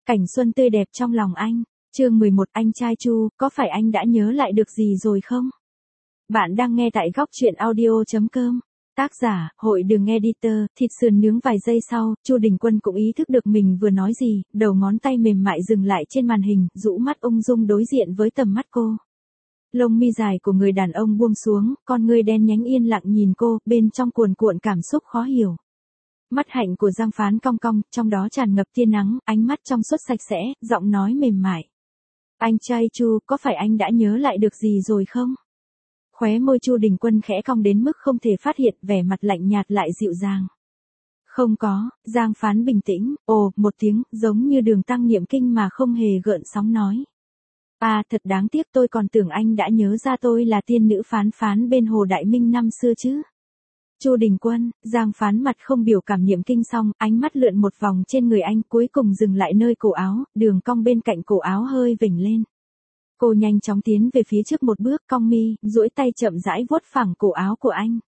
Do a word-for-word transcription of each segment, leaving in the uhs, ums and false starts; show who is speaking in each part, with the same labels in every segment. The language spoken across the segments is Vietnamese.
Speaker 1: Cảnh xuân tươi đẹp trong lòng anh. Chương mười một anh trai Chu, có phải anh đã nhớ lại được gì rồi không? Bạn đang nghe tại góc truyện audio chấm com. Tác giả, Hội Đường Editor. Thịt sườn nướng vài giây sau, Chu Đình Quân cũng ý thức được mình vừa nói gì, đầu ngón tay mềm mại dừng lại trên màn hình, rũ mắt ung dung đối diện với tầm mắt cô. Lông mi dài của người đàn ông buông xuống, con ngươi đen nhánh yên lặng nhìn cô, bên trong cuồn cuộn cảm xúc khó hiểu. Mắt hạnh của Giang Phán cong cong, trong đó tràn ngập tia nắng, ánh mắt trong suốt sạch sẽ, giọng nói mềm mại. Anh trai Chu, có phải anh đã nhớ lại được gì rồi không? Khóe môi Chu Đình Quân khẽ cong đến mức không thể phát hiện, vẻ mặt lạnh nhạt lại dịu dàng. Không có, Giang Phán bình tĩnh, ồ, một tiếng, giống như Đường Tăng niệm kinh mà không hề gợn sóng nói. À, thật đáng tiếc, tôi còn tưởng anh đã nhớ ra tôi là tiên nữ Phán Phán bên Hồ Đại Minh năm xưa chứ. Chu Đình Quân, Giang Phán mặt không biểu cảm niệm kinh xong, ánh mắt lượn một vòng trên người anh, cuối cùng dừng lại nơi cổ áo, đường cong bên cạnh cổ áo hơi vểnh lên. Cô nhanh chóng tiến về phía trước một bước, cong mi, duỗi tay chậm rãi vuốt phẳng cổ áo của anh.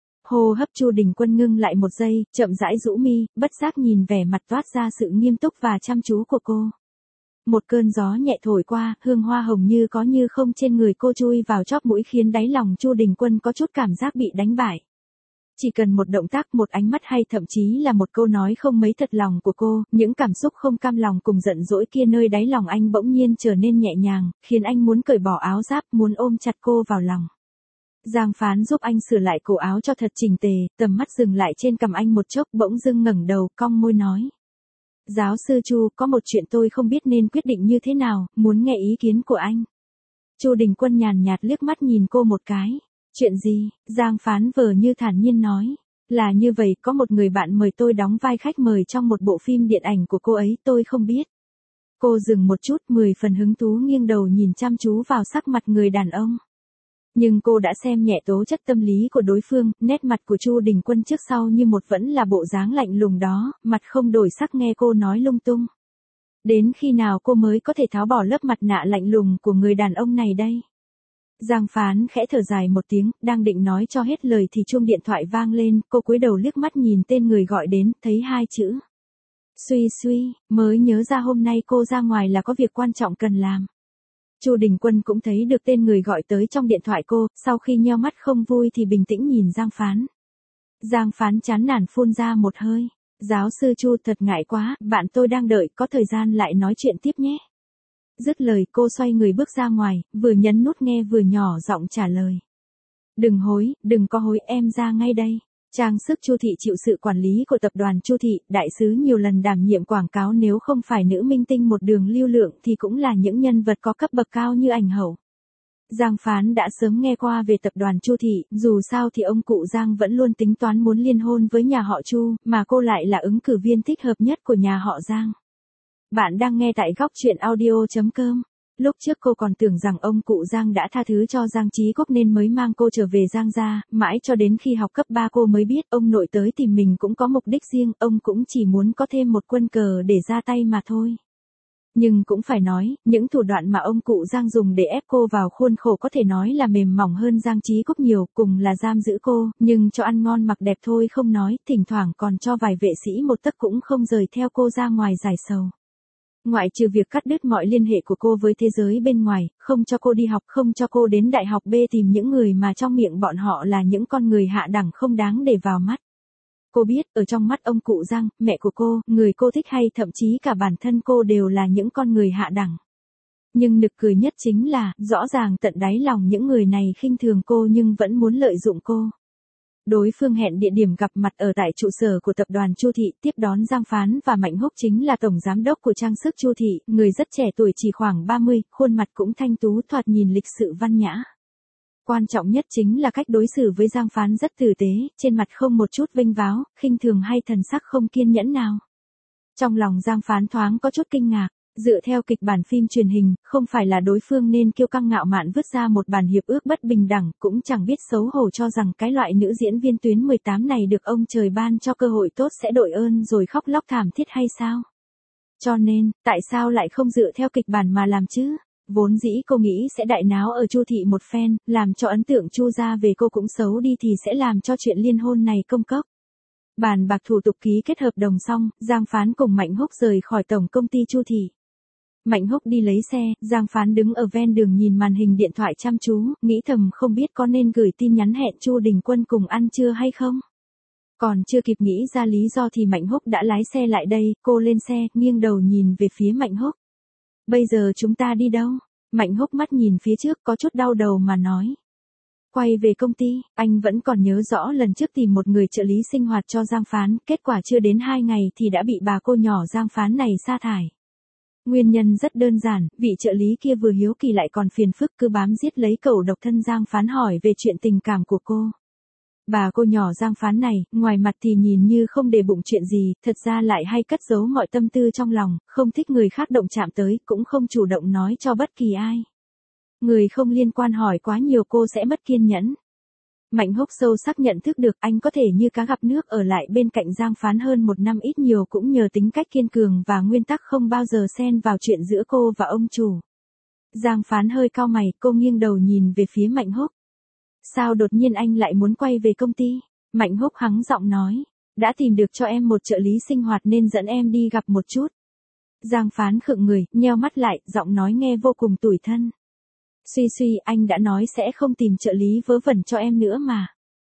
Speaker 1: Hô hấp Chu Đình Quân ngưng lại một giây, chậm rãi rũ mi, bất giác nhìn vẻ mặt toát ra sự nghiêm túc và chăm chú của cô. Một cơn gió nhẹ thổi qua, hương hoa hồng như có như không trên người cô chui vào chóp mũi khiến đáy lòng Chu Đình Quân có chút cảm giác bị đánh bại. Chỉ cần một động tác, một ánh mắt hay thậm chí là một câu nói không mấy thật lòng của cô, những cảm xúc không cam lòng cùng giận dỗi kia nơi đáy lòng anh bỗng nhiên trở nên nhẹ nhàng, khiến anh muốn cởi bỏ áo giáp, muốn ôm chặt cô vào lòng. Giang Phán giúp anh sửa lại cổ áo cho thật chỉnh tề, tầm mắt dừng lại trên cằm anh một chốc, bỗng dưng ngẩng đầu, cong môi nói. Giáo sư Chu, có một chuyện tôi không biết nên quyết định như thế nào, muốn nghe ý kiến của anh. Chu Đình Quân nhàn nhạt liếc mắt nhìn cô một cái. Chuyện gì? Giang Phán vờ như thản nhiên nói. Là như vậy, có một người bạn mời tôi đóng vai khách mời trong một bộ phim điện ảnh của cô ấy, tôi không biết. Cô dừng một chút, mười phần hứng thú nghiêng đầu nhìn chăm chú vào sắc mặt người đàn ông. Nhưng cô đã xem nhẹ tố chất tâm lý của đối phương, nét mặt của Chu Đình Quân trước sau như một vẫn là bộ dáng lạnh lùng đó, mặt không đổi sắc nghe cô nói lung tung. Đến khi nào cô mới có thể tháo bỏ lớp mặt nạ lạnh lùng của người đàn ông này đây? Giang Phán khẽ thở dài một tiếng, đang định nói cho hết lời thì chuông điện thoại vang lên, cô cúi đầu liếc mắt nhìn tên người gọi đến, thấy hai chữ. Suy suy, mới nhớ ra hôm nay cô ra ngoài là có việc quan trọng cần làm. Chu Đình Quân cũng thấy được tên người gọi tới trong điện thoại cô, sau khi nheo mắt không vui thì bình tĩnh nhìn Giang Phán. Giang Phán chán nản phun ra một hơi. Giáo sư Chu, thật ngại quá, bạn tôi đang đợi, có thời gian lại nói chuyện tiếp nhé. Dứt lời cô xoay người bước ra ngoài, vừa nhấn nút nghe vừa nhỏ giọng trả lời. Đừng hối, đừng có hối, em ra ngay đây. Trang sức Chu Thị chịu sự quản lý của tập đoàn Chu Thị, đại sứ nhiều lần đảm nhiệm quảng cáo, nếu không phải nữ minh tinh một đường lưu lượng thì cũng là những nhân vật có cấp bậc cao như ảnh hậu. Giang Phán đã sớm nghe qua về tập đoàn Chu Thị, dù sao thì ông cụ Giang vẫn luôn tính toán muốn liên hôn với nhà họ Chu, mà cô lại là ứng cử viên thích hợp nhất của nhà họ Giang. Bạn đang nghe tại góc truyện audio chấm com. Lúc trước cô còn tưởng rằng ông cụ Giang đã tha thứ cho Giang Chí Quốc nên mới mang cô trở về Giang gia, mãi cho đến khi học cấp ba cô mới biết ông nội tới tìm mình cũng có mục đích riêng, ông cũng chỉ muốn có thêm một quân cờ để ra tay mà thôi. Nhưng cũng phải nói, những thủ đoạn mà ông cụ Giang dùng để ép cô vào khuôn khổ có thể nói là mềm mỏng hơn Giang Chí Quốc nhiều, cùng là giam giữ cô, nhưng cho ăn ngon mặc đẹp thôi không nói, thỉnh thoảng còn cho vài vệ sĩ một tấc cũng không rời theo cô ra ngoài giải sầu. Ngoại trừ việc cắt đứt mọi liên hệ của cô với thế giới bên ngoài, không cho cô đi học, không cho cô đến đại học B tìm những người mà trong miệng bọn họ là những con người hạ đẳng không đáng để vào mắt. Cô biết, ở trong mắt ông cụ Giang, mẹ của cô, người cô thích hay thậm chí cả bản thân cô đều là những con người hạ đẳng. Nhưng nực cười nhất chính là, rõ ràng tận đáy lòng những người này khinh thường cô nhưng vẫn muốn lợi dụng cô. Đối phương hẹn địa điểm gặp mặt ở tại trụ sở của tập đoàn Chu Thị, tiếp đón Giang Phán và Mạnh Húc chính là tổng giám đốc của trang sức Chu Thị, người rất trẻ tuổi chỉ khoảng ba mươi, khuôn mặt cũng thanh tú thoạt nhìn lịch sự văn nhã. Quan trọng nhất chính là cách đối xử với Giang Phán rất tử tế, trên mặt không một chút vênh váo, khinh thường hay thần sắc không kiên nhẫn nào. Trong lòng Giang Phán thoáng có chút kinh ngạc. Dựa theo kịch bản phim truyền hình, không phải là đối phương nên kiêu căng ngạo mạn vứt ra một bản hiệp ước bất bình đẳng, cũng chẳng biết xấu hổ cho rằng cái loại nữ diễn viên tuyến mười tám này được ông trời ban cho cơ hội tốt sẽ đội ơn rồi khóc lóc thảm thiết hay sao? Cho nên, tại sao lại không dựa theo kịch bản mà làm chứ? Vốn dĩ cô nghĩ sẽ đại náo ở Chu Thị một phen, làm cho ấn tượng Chu gia về cô cũng xấu đi thì sẽ làm cho chuyện liên hôn này công cốc. Bàn bạc thủ tục ký kết hợp đồng xong, Giang Phán cùng Mạnh Húc rời khỏi tổng công ty Chu Thị. Mạnh Húc đi lấy xe, Giang Phán đứng ở ven đường nhìn màn hình điện thoại chăm chú, nghĩ thầm không biết có nên gửi tin nhắn hẹn Chu Đình Quân cùng ăn trưa hay không. Còn chưa kịp nghĩ ra lý do thì Mạnh Húc đã lái xe lại đây, cô lên xe, nghiêng đầu nhìn về phía Mạnh Húc. Bây giờ chúng ta đi đâu? Mạnh Húc mắt nhìn phía trước có chút đau đầu mà nói. Quay về công ty, anh vẫn còn nhớ rõ lần trước tìm một người trợ lý sinh hoạt cho Giang Phán, kết quả chưa đến hai ngày thì đã bị bà cô nhỏ Giang Phán này sa thải. Nguyên nhân rất đơn giản, vị trợ lý kia vừa hiếu kỳ lại còn phiền phức cứ bám giết lấy cẩu độc thân Giang Phán hỏi về chuyện tình cảm của cô. Bà cô nhỏ Giang Phán này, ngoài mặt thì nhìn như không để bụng chuyện gì, thật ra lại hay cất giấu mọi tâm tư trong lòng, không thích người khác động chạm tới, cũng không chủ động nói cho bất kỳ ai. Người không liên quan hỏi quá nhiều cô sẽ mất kiên nhẫn. Mạnh Húc sâu sắc nhận thức được anh có thể như cá gặp nước ở lại bên cạnh Giang Phán hơn một năm ít nhiều cũng nhờ tính cách kiên cường và nguyên tắc không bao giờ xen vào chuyện giữa cô và ông chủ. Giang Phán hơi cau mày, cô nghiêng đầu nhìn về phía Mạnh Húc. Sao đột nhiên anh lại muốn quay về công ty? Mạnh Húc hắng giọng nói, đã tìm được cho em một trợ lý sinh hoạt nên dẫn em đi gặp một chút. Giang Phán khựng người, nheo mắt lại, giọng nói nghe vô cùng tủi thân. Suy suy, anh đã nói sẽ không tìm trợ lý vớ vẩn cho em nữa mà.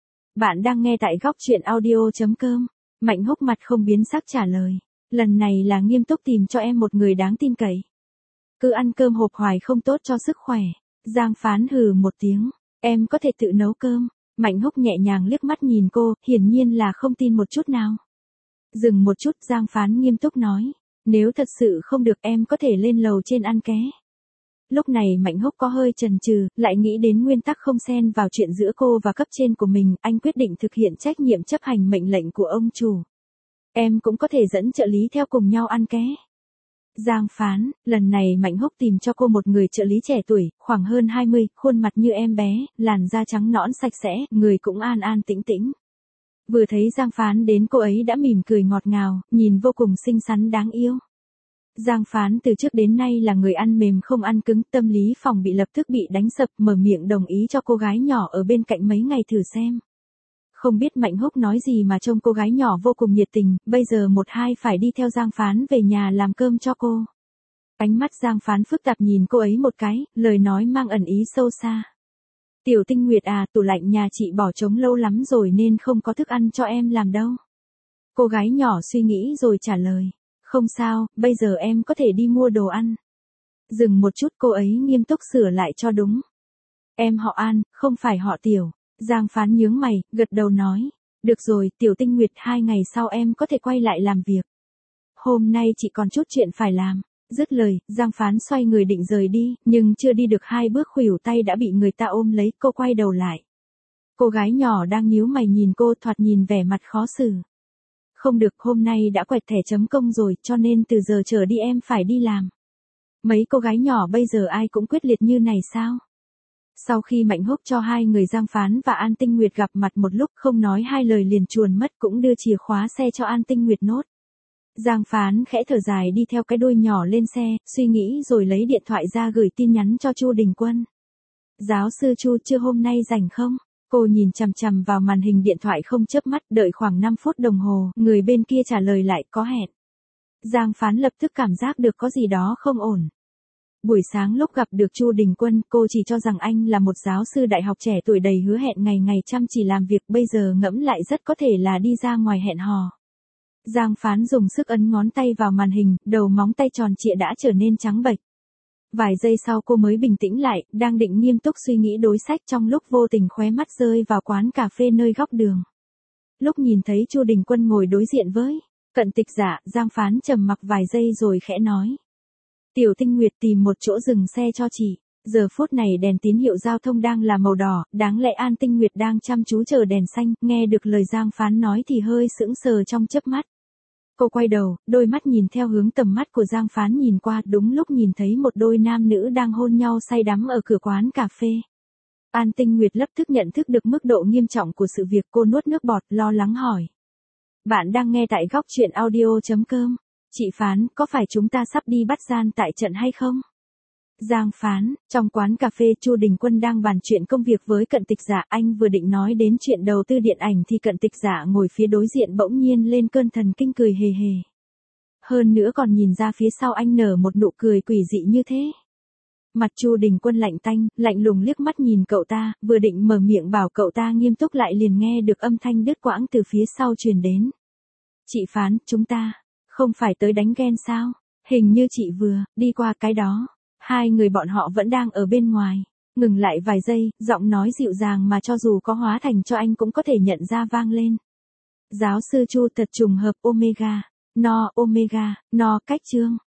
Speaker 1: Bạn đang nghe tại góc truyện audio chấm com. Mạnh Húc mặt không biến sắc trả lời. Lần này là nghiêm túc tìm cho em một người đáng tin cậy. Cứ ăn cơm hộp hoài không tốt cho sức khỏe. Giang Phán hừ một tiếng. Em có thể tự nấu cơm. Mạnh Húc nhẹ nhàng liếc mắt nhìn cô, hiển nhiên là không tin một chút nào. Dừng một chút, Giang Phán nghiêm túc nói. Nếu thật sự không được em có thể lên lầu trên ăn ké. Lúc này Mạnh Húc có hơi chần chừ, lại nghĩ đến nguyên tắc không xen vào chuyện giữa cô và cấp trên của mình, anh quyết định thực hiện trách nhiệm chấp hành mệnh lệnh của ông chủ. Em cũng có thể dẫn trợ lý theo cùng nhau ăn ké. Giang Phán, lần này Mạnh Húc tìm cho cô một người trợ lý trẻ tuổi, khoảng hơn hai mươi, khuôn mặt như em bé, làn da trắng nõn sạch sẽ, người cũng an an tĩnh tĩnh. Vừa thấy Giang Phán đến cô ấy đã mỉm cười ngọt ngào, nhìn vô cùng xinh xắn đáng yêu. Giang Phán từ trước đến nay là người ăn mềm không ăn cứng, tâm lý phòng bị lập tức bị đánh sập, mở miệng đồng ý cho cô gái nhỏ ở bên cạnh mấy ngày thử xem. Không biết Mạnh Húc nói gì mà trông cô gái nhỏ vô cùng nhiệt tình, bây giờ một hai phải đi theo Giang Phán về nhà làm cơm cho cô. Ánh mắt Giang Phán phức tạp nhìn cô ấy một cái, lời nói mang ẩn ý sâu xa. Tiểu Tinh Nguyệt à, tủ lạnh nhà chị bỏ trống lâu lắm rồi nên không có thức ăn cho em làm đâu. Cô gái nhỏ suy nghĩ rồi trả lời. Không sao, bây giờ em có thể đi mua đồ ăn. Dừng một chút cô ấy nghiêm túc sửa lại cho đúng. Em họ An, không phải họ Tiểu. Giang Phán nhướng mày, gật đầu nói. Được rồi, Tiểu Tinh Nguyệt, hai ngày sau em có thể quay lại làm việc. Hôm nay chị còn chút chuyện phải làm. Dứt lời, Giang Phán xoay người định rời đi, nhưng chưa đi được hai bước khuỷu tay đã bị người ta ôm lấy, cô quay đầu lại. Cô gái nhỏ đang nhíu mày nhìn cô, thoạt nhìn vẻ mặt khó xử. Không được, hôm nay đã quẹt thẻ chấm công rồi, cho nên từ giờ trở đi em phải đi làm. Mấy cô gái nhỏ bây giờ ai cũng quyết liệt như này sao? Sau khi Mạnh Húc cho hai người Giang Phán và An Tinh Nguyệt gặp mặt một lúc không nói hai lời liền chuồn mất cũng đưa chìa khóa xe cho An Tinh Nguyệt nốt. Giang Phán khẽ thở dài đi theo cái đuôi nhỏ lên xe, suy nghĩ rồi lấy điện thoại ra gửi tin nhắn cho Chu Đình Quân. Giáo sư Chu, trưa hôm nay rảnh không? Cô nhìn chằm chằm vào màn hình điện thoại không chớp mắt, đợi khoảng năm phút đồng hồ, người bên kia trả lời lại có hẹn. Giang Phán lập tức cảm giác được có gì đó không ổn. Buổi sáng lúc gặp được Chu Đình Quân, cô chỉ cho rằng anh là một giáo sư đại học trẻ tuổi đầy hứa hẹn ngày ngày chăm chỉ làm việc, bây giờ ngẫm lại rất có thể là đi ra ngoài hẹn hò. Giang Phán dùng sức ấn ngón tay vào màn hình, đầu móng tay tròn trịa đã trở nên trắng bệch. Vài giây sau cô mới bình tĩnh lại, đang định nghiêm túc suy nghĩ đối sách trong lúc vô tình khóe mắt rơi vào quán cà phê nơi góc đường. Lúc nhìn thấy Chu Đình Quân ngồi đối diện với cận tịch giả, Giang Phán trầm mặc vài giây rồi khẽ nói. Tiểu Tinh Nguyệt, tìm một chỗ dừng xe cho chị. Giờ phút này đèn tín hiệu giao thông đang là màu đỏ, đáng lẽ An Tinh Nguyệt đang chăm chú chờ đèn xanh, nghe được lời Giang Phán nói thì hơi sững sờ trong chớp mắt. Cô quay đầu, đôi mắt nhìn theo hướng tầm mắt của Giang Phán nhìn qua, đúng lúc nhìn thấy một đôi nam nữ đang hôn nhau say đắm ở cửa quán cà phê. An Tinh Nguyệt lập tức nhận thức được mức độ nghiêm trọng của sự việc, cô nuốt nước bọt, lo lắng hỏi. Bạn đang nghe tại góc truyện audio chấm com. Chị Phán, có phải chúng ta sắp đi bắt gian tại trận hay không? Giang Phán, trong quán cà phê Chu Đình Quân đang bàn chuyện công việc với Cận Tịch Giả, anh vừa định nói đến chuyện đầu tư điện ảnh thì Cận Tịch Giả ngồi phía đối diện bỗng nhiên lên cơn thần kinh cười hề hề. Hơn nữa còn nhìn ra phía sau anh nở một nụ cười quỷ dị như thế. Mặt Chu Đình Quân lạnh tanh, lạnh lùng liếc mắt nhìn cậu ta, vừa định mở miệng bảo cậu ta nghiêm túc lại liền nghe được âm thanh đứt quãng từ phía sau truyền đến. Chị Phán, chúng ta, không phải tới đánh ghen sao? Hình như chị vừa, đi qua cái đó. Hai người bọn họ vẫn đang ở bên ngoài. Ngừng lại vài giây, giọng nói dịu dàng mà cho dù có hóa thành cho anh cũng có thể nhận ra vang lên. Giáo sư Chu thật trùng hợp Omega. No, Omega, no, cách chương.